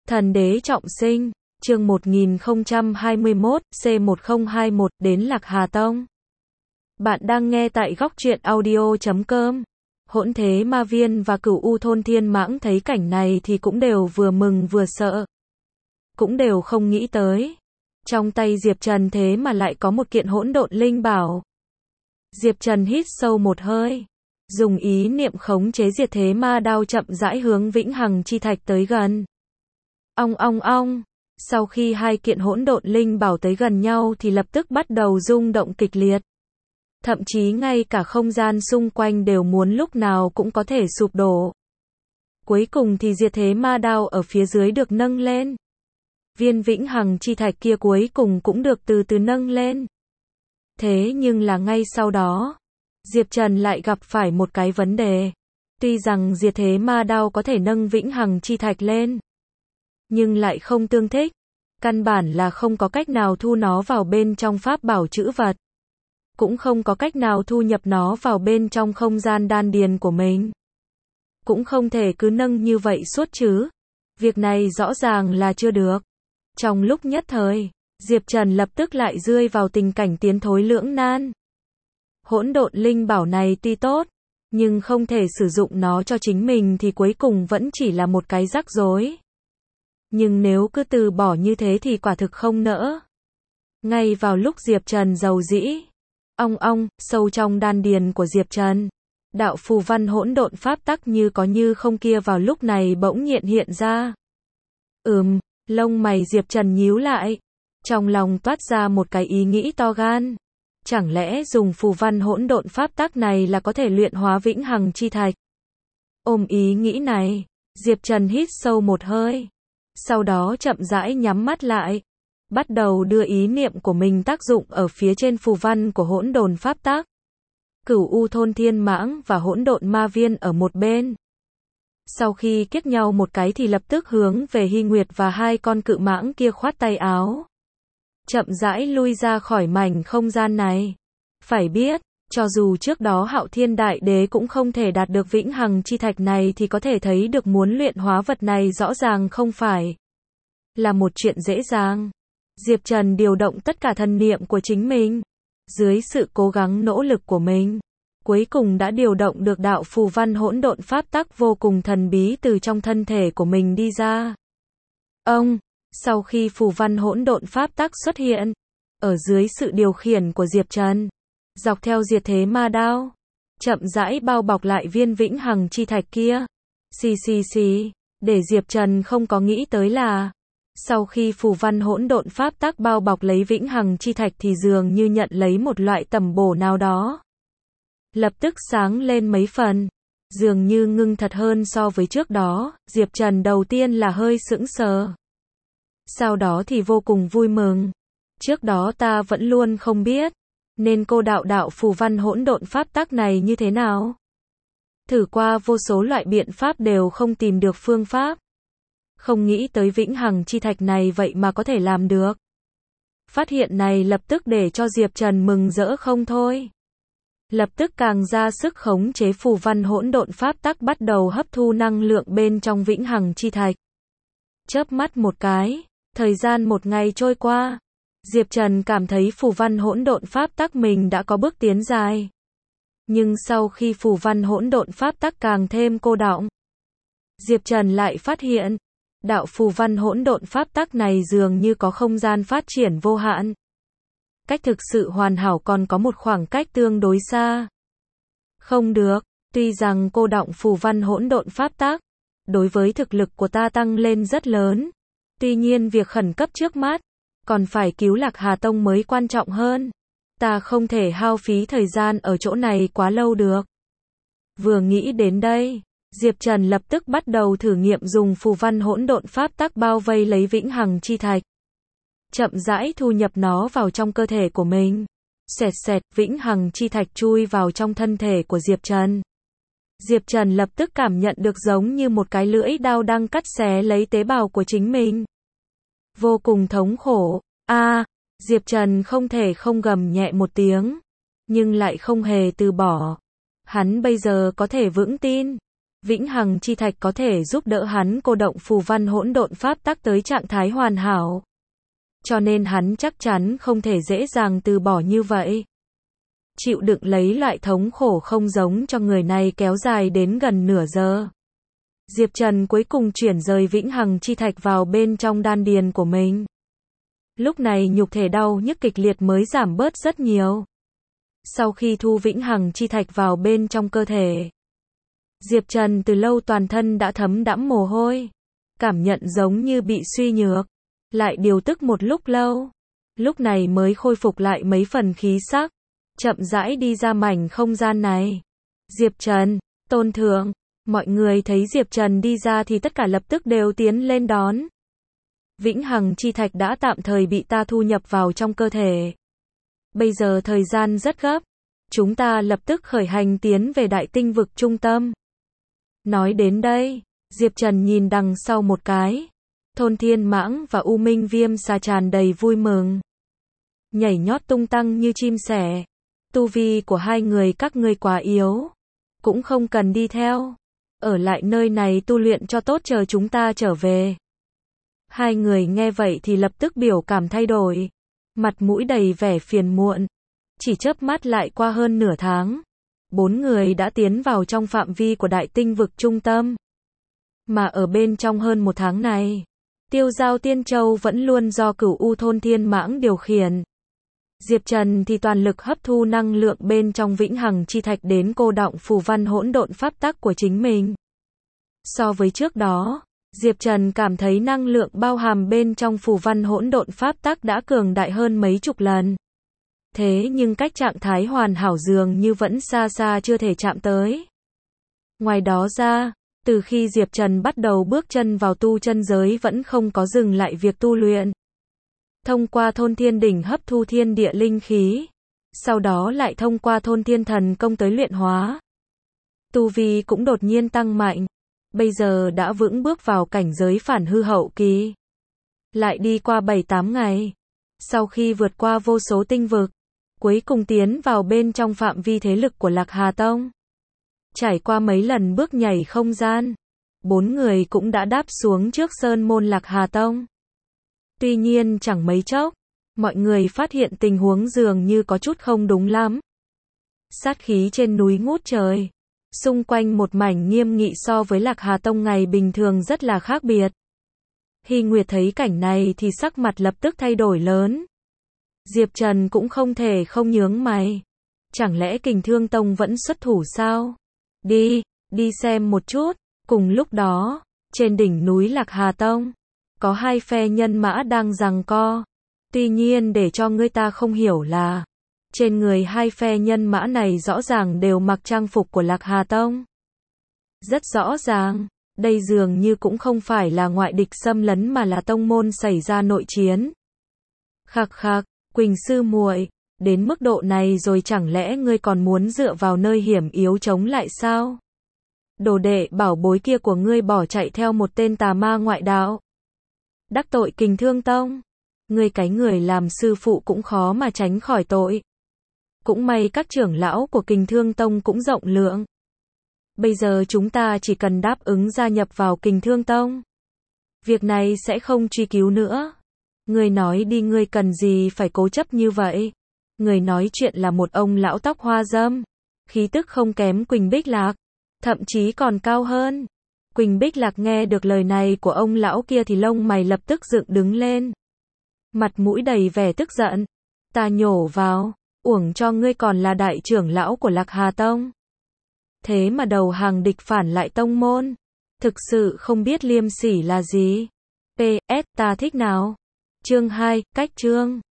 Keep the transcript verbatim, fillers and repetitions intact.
Thần đế trọng sinh, chương một nghìn không trăm hai mươi mốt, C một không hai mốt, đến Lạc Hà Tông. Bạn đang nghe tại góc truyện audio chấm com. Hỗn Thế Ma Viên và Cửu U Thôn Thiên Mãng thấy cảnh này thì cũng đều vừa mừng vừa sợ. Cũng đều không nghĩ tới. Trong tay Diệp Trần thế mà lại có một kiện hỗn độn linh bảo. Diệp Trần hít sâu một hơi. Dùng ý niệm khống chế diệt thế ma đao chậm rãi hướng Vĩnh Hằng Chi Thạch tới gần. Ong ong ong. Sau khi hai kiện hỗn độn linh bảo tới gần nhau thì lập tức bắt đầu rung động kịch liệt. Thậm chí ngay cả không gian xung quanh đều muốn lúc nào cũng có thể sụp đổ. Cuối cùng thì diệt thế ma đao ở phía dưới được nâng lên. Viên Vĩnh Hằng Chi Thạch kia cuối cùng cũng được từ từ nâng lên. Thế nhưng là ngay sau đó, Diệp Trần lại gặp phải một cái vấn đề. Tuy rằng diệt thế ma đao có thể nâng Vĩnh Hằng Chi Thạch lên, nhưng lại không tương thích. Căn bản là không có cách nào thu nó vào bên trong pháp bảo trữ vật. Cũng không có cách nào thu nhập nó vào bên trong không gian đan điền của mình. Cũng không thể cứ nâng như vậy suốt chứ. Việc này rõ ràng là chưa được. Trong lúc nhất thời, Diệp Trần lập tức lại rơi vào tình cảnh tiến thối lưỡng nan. Hỗn độn linh bảo này tuy tốt, nhưng không thể sử dụng nó cho chính mình thì cuối cùng vẫn chỉ là một cái rắc rối. Nhưng nếu cứ từ bỏ như thế thì quả thực không nỡ. Ngay vào lúc Diệp Trần giàu dĩ, ong ong, sâu trong đan điền của Diệp Trần, đạo phù văn hỗn độn pháp tắc như có như không kia vào lúc này bỗng hiện hiện ra. Ừm, lông mày Diệp Trần nhíu lại, trong lòng toát ra một cái ý nghĩ to gan. Chẳng lẽ dùng phù văn hỗn độn pháp tắc này là có thể luyện hóa Vĩnh Hằng Chi Thạch? Ôm ý nghĩ này, Diệp Trần hít sâu một hơi. Sau đó chậm rãi nhắm mắt lại, bắt đầu đưa ý niệm của mình tác dụng ở phía trên phù văn của hỗn độn pháp tắc. Cửu U Thôn Thiên Mãng và Hỗn Độn Ma Viên ở một bên. Sau khi kiếp nhau một cái thì lập tức hướng về Hy Nguyệt và hai con cự mãng kia khoát tay áo. Chậm rãi lui ra khỏi mảnh không gian này. Phải biết, cho dù trước đó Hạo Thiên Đại Đế cũng không thể đạt được Vĩnh Hằng Chi Thạch này thì có thể thấy được muốn luyện hóa vật này rõ ràng không phải là một chuyện dễ dàng. Diệp Trần điều động tất cả thần niệm của chính mình, dưới sự cố gắng nỗ lực của mình, cuối cùng đã điều động được đạo phù văn hỗn độn pháp tắc vô cùng thần bí từ trong thân thể của mình đi ra. Ông, sau khi phù văn hỗn độn pháp tắc xuất hiện, ở dưới sự điều khiển của Diệp Trần, dọc theo diệt thế ma đao, chậm rãi bao bọc lại viên Vĩnh Hằng Chi Thạch kia. Xì xì xì, để Diệp Trần không có nghĩ tới là, sau khi phù văn hỗn độn pháp tắc bao bọc lấy Vĩnh Hằng Chi Thạch thì dường như nhận lấy một loại tầm bổ nào đó. Lập tức sáng lên mấy phần, dường như ngưng thật hơn so với trước đó. Diệp Trần đầu tiên là hơi sững sờ, sau đó thì vô cùng vui mừng. Trước đó ta vẫn luôn không biết, nên cô đạo đạo phù văn hỗn độn pháp tắc này như thế nào. Thử qua vô số loại biện pháp đều không tìm được phương pháp. Không nghĩ tới Vĩnh Hằng Chi Thạch này vậy mà có thể làm được. Phát hiện này lập tức để cho Diệp Trần mừng rỡ không thôi. Lập tức càng ra sức khống chế phù văn hỗn độn pháp tắc bắt đầu hấp thu năng lượng bên trong Vĩnh Hằng Chi Thạch. Chớp mắt một cái, thời gian một ngày trôi qua, Diệp Trần cảm thấy phù văn hỗn độn pháp tắc mình đã có bước tiến dài. Nhưng sau khi phù văn hỗn độn pháp tắc càng thêm cô đọng, Diệp Trần lại phát hiện, đạo phù văn hỗn độn pháp tắc này dường như có không gian phát triển vô hạn. Cách thực sự hoàn hảo còn có một khoảng cách tương đối xa. Không được, tuy rằng cô đọng phù văn hỗn độn pháp tắc, đối với thực lực của ta tăng lên rất lớn. Tuy nhiên việc khẩn cấp trước mắt, còn phải cứu Lạc Hà Tông mới quan trọng hơn. Ta không thể hao phí thời gian ở chỗ này quá lâu được. Vừa nghĩ đến đây, Diệp Trần lập tức bắt đầu thử nghiệm dùng phù văn hỗn độn pháp tắc bao vây lấy Vĩnh Hằng Chi Thạch. Chậm rãi thu nhập nó vào trong cơ thể của mình. Xẹt xẹt, Vĩnh Hằng Chi Thạch chui vào trong thân thể của Diệp Trần. Diệp Trần lập tức cảm nhận được giống như một cái lưỡi đao đang cắt xé lấy tế bào của chính mình. Vô cùng thống khổ. A, à, Diệp Trần không thể không gầm nhẹ một tiếng, nhưng lại không hề từ bỏ. Hắn bây giờ có thể vững tin, Vĩnh hằng chi thạch có thể giúp đỡ hắn cô động phù văn hỗn độn pháp tắc tới trạng thái hoàn hảo. Cho nên hắn chắc chắn không thể dễ dàng từ bỏ như vậy. Chịu đựng lấy loại thống khổ không giống cho người này kéo dài đến gần nửa giờ. Diệp Trần cuối cùng chuyển rời vĩnh hằng chi thạch vào bên trong đan điền của mình. Lúc này nhục thể đau nhức kịch liệt mới giảm bớt rất nhiều. Sau khi thu vĩnh hằng chi thạch vào bên trong cơ thể, Diệp Trần từ lâu toàn thân đã thấm đẫm mồ hôi. Cảm nhận giống như bị suy nhược. Lại điều tức một lúc lâu. Lúc này mới khôi phục lại mấy phần khí sắc. Chậm rãi đi ra mảnh không gian này. Diệp Trần, Tôn Thượng. Mọi người thấy Diệp Trần đi ra thì tất cả lập tức đều tiến lên đón. Vĩnh hằng chi thạch đã tạm thời bị ta thu nhập vào trong cơ thể. Bây giờ thời gian rất gấp. Chúng ta lập tức khởi hành tiến về đại tinh vực trung tâm. Nói đến đây, Diệp Trần nhìn đằng sau một cái. Thôn Thiên Mãng và U Minh Viêm Xà tràn đầy vui mừng. Nhảy nhót tung tăng như chim sẻ. Tu vi của hai người các ngươi quá yếu. Cũng không cần đi theo. Ở lại nơi này tu luyện cho tốt chờ chúng ta trở về. Hai người nghe vậy thì lập tức biểu cảm thay đổi. Mặt mũi đầy vẻ phiền muộn. Chỉ chớp mắt lại qua hơn nửa tháng. Bốn người đã tiến vào trong phạm vi của đại tinh vực trung tâm. Mà ở bên trong hơn một tháng này, Tiêu Giao Tiên Châu vẫn luôn do Cửu U Thôn Thiên Mãng điều khiển. Diệp Trần thì toàn lực hấp thu năng lượng bên trong vĩnh hằng chi thạch đến cô đọng phù văn hỗn độn pháp tắc của chính mình. So với trước đó, Diệp Trần cảm thấy năng lượng bao hàm bên trong phù văn hỗn độn pháp tắc đã cường đại hơn mấy chục lần. Thế nhưng cách trạng thái hoàn hảo dường như vẫn xa xa chưa thể chạm tới. Ngoài đó ra, từ khi Diệp Trần bắt đầu bước chân vào tu chân giới vẫn không có dừng lại việc tu luyện. Thông qua thôn thiên đỉnh hấp thu thiên địa linh khí. Sau đó lại thông qua thôn thiên thần công tới luyện hóa. Tu vi cũng đột nhiên tăng mạnh. Bây giờ đã vững bước vào cảnh giới phản hư hậu kỳ. Lại đi qua bảy tám ngày. Sau khi vượt qua vô số tinh vực, cuối cùng tiến vào bên trong phạm vi thế lực của Lạc Hà Tông. Trải qua mấy lần bước nhảy không gian, bốn người cũng đã đáp xuống trước sơn môn Lạc Hà Tông. Tuy nhiên chẳng mấy chốc, mọi người phát hiện tình huống dường như có chút không đúng lắm. Sát khí trên núi ngút trời. Xung quanh một mảnh nghiêm nghị so với Lạc Hà Tông ngày bình thường rất là khác biệt. Hy Nguyệt thấy cảnh này thì sắc mặt lập tức thay đổi lớn. Diệp Trần cũng không thể không nhướng mày. Chẳng lẽ Kình Thương Tông vẫn xuất thủ sao? Đi, đi xem một chút. Cùng lúc đó, trên đỉnh núi Lạc Hà Tông, có hai phe nhân mã đang giằng co. Tuy nhiên để cho người ta không hiểu là, trên người hai phe nhân mã này rõ ràng đều mặc trang phục của Lạc Hà Tông. Rất rõ ràng, đây dường như cũng không phải là ngoại địch xâm lấn mà là tông môn xảy ra nội chiến. Khạc khạc, Quỳnh sư muội, đến mức độ này rồi chẳng lẽ ngươi còn muốn dựa vào nơi hiểm yếu chống lại sao? Đồ đệ bảo bối kia của ngươi bỏ chạy theo một tên tà ma ngoại đạo. Đắc tội Kình Thương Tông. Ngươi cái người làm sư phụ cũng khó mà tránh khỏi tội. Cũng may các trưởng lão của Kình Thương Tông cũng rộng lượng. Bây giờ chúng ta chỉ cần đáp ứng gia nhập vào Kình Thương Tông. Việc này sẽ không truy cứu nữa. Ngươi nói đi, ngươi cần gì phải cố chấp như vậy? Người nói chuyện là một ông lão tóc hoa râm. Khí tức không kém Quỳnh Bích Lạc. Thậm chí còn cao hơn. Quỳnh Bích Lạc nghe được lời này của ông lão kia thì lông mày lập tức dựng đứng lên. Mặt mũi đầy vẻ tức giận. Ta nhổ vào. Uổng cho ngươi còn là đại trưởng lão của Lạc Hà Tông. Thế mà đầu hàng địch phản lại tông môn. Thực sự không biết liêm sỉ là gì. pê ét ta thích nào. Chương hai, cách chương.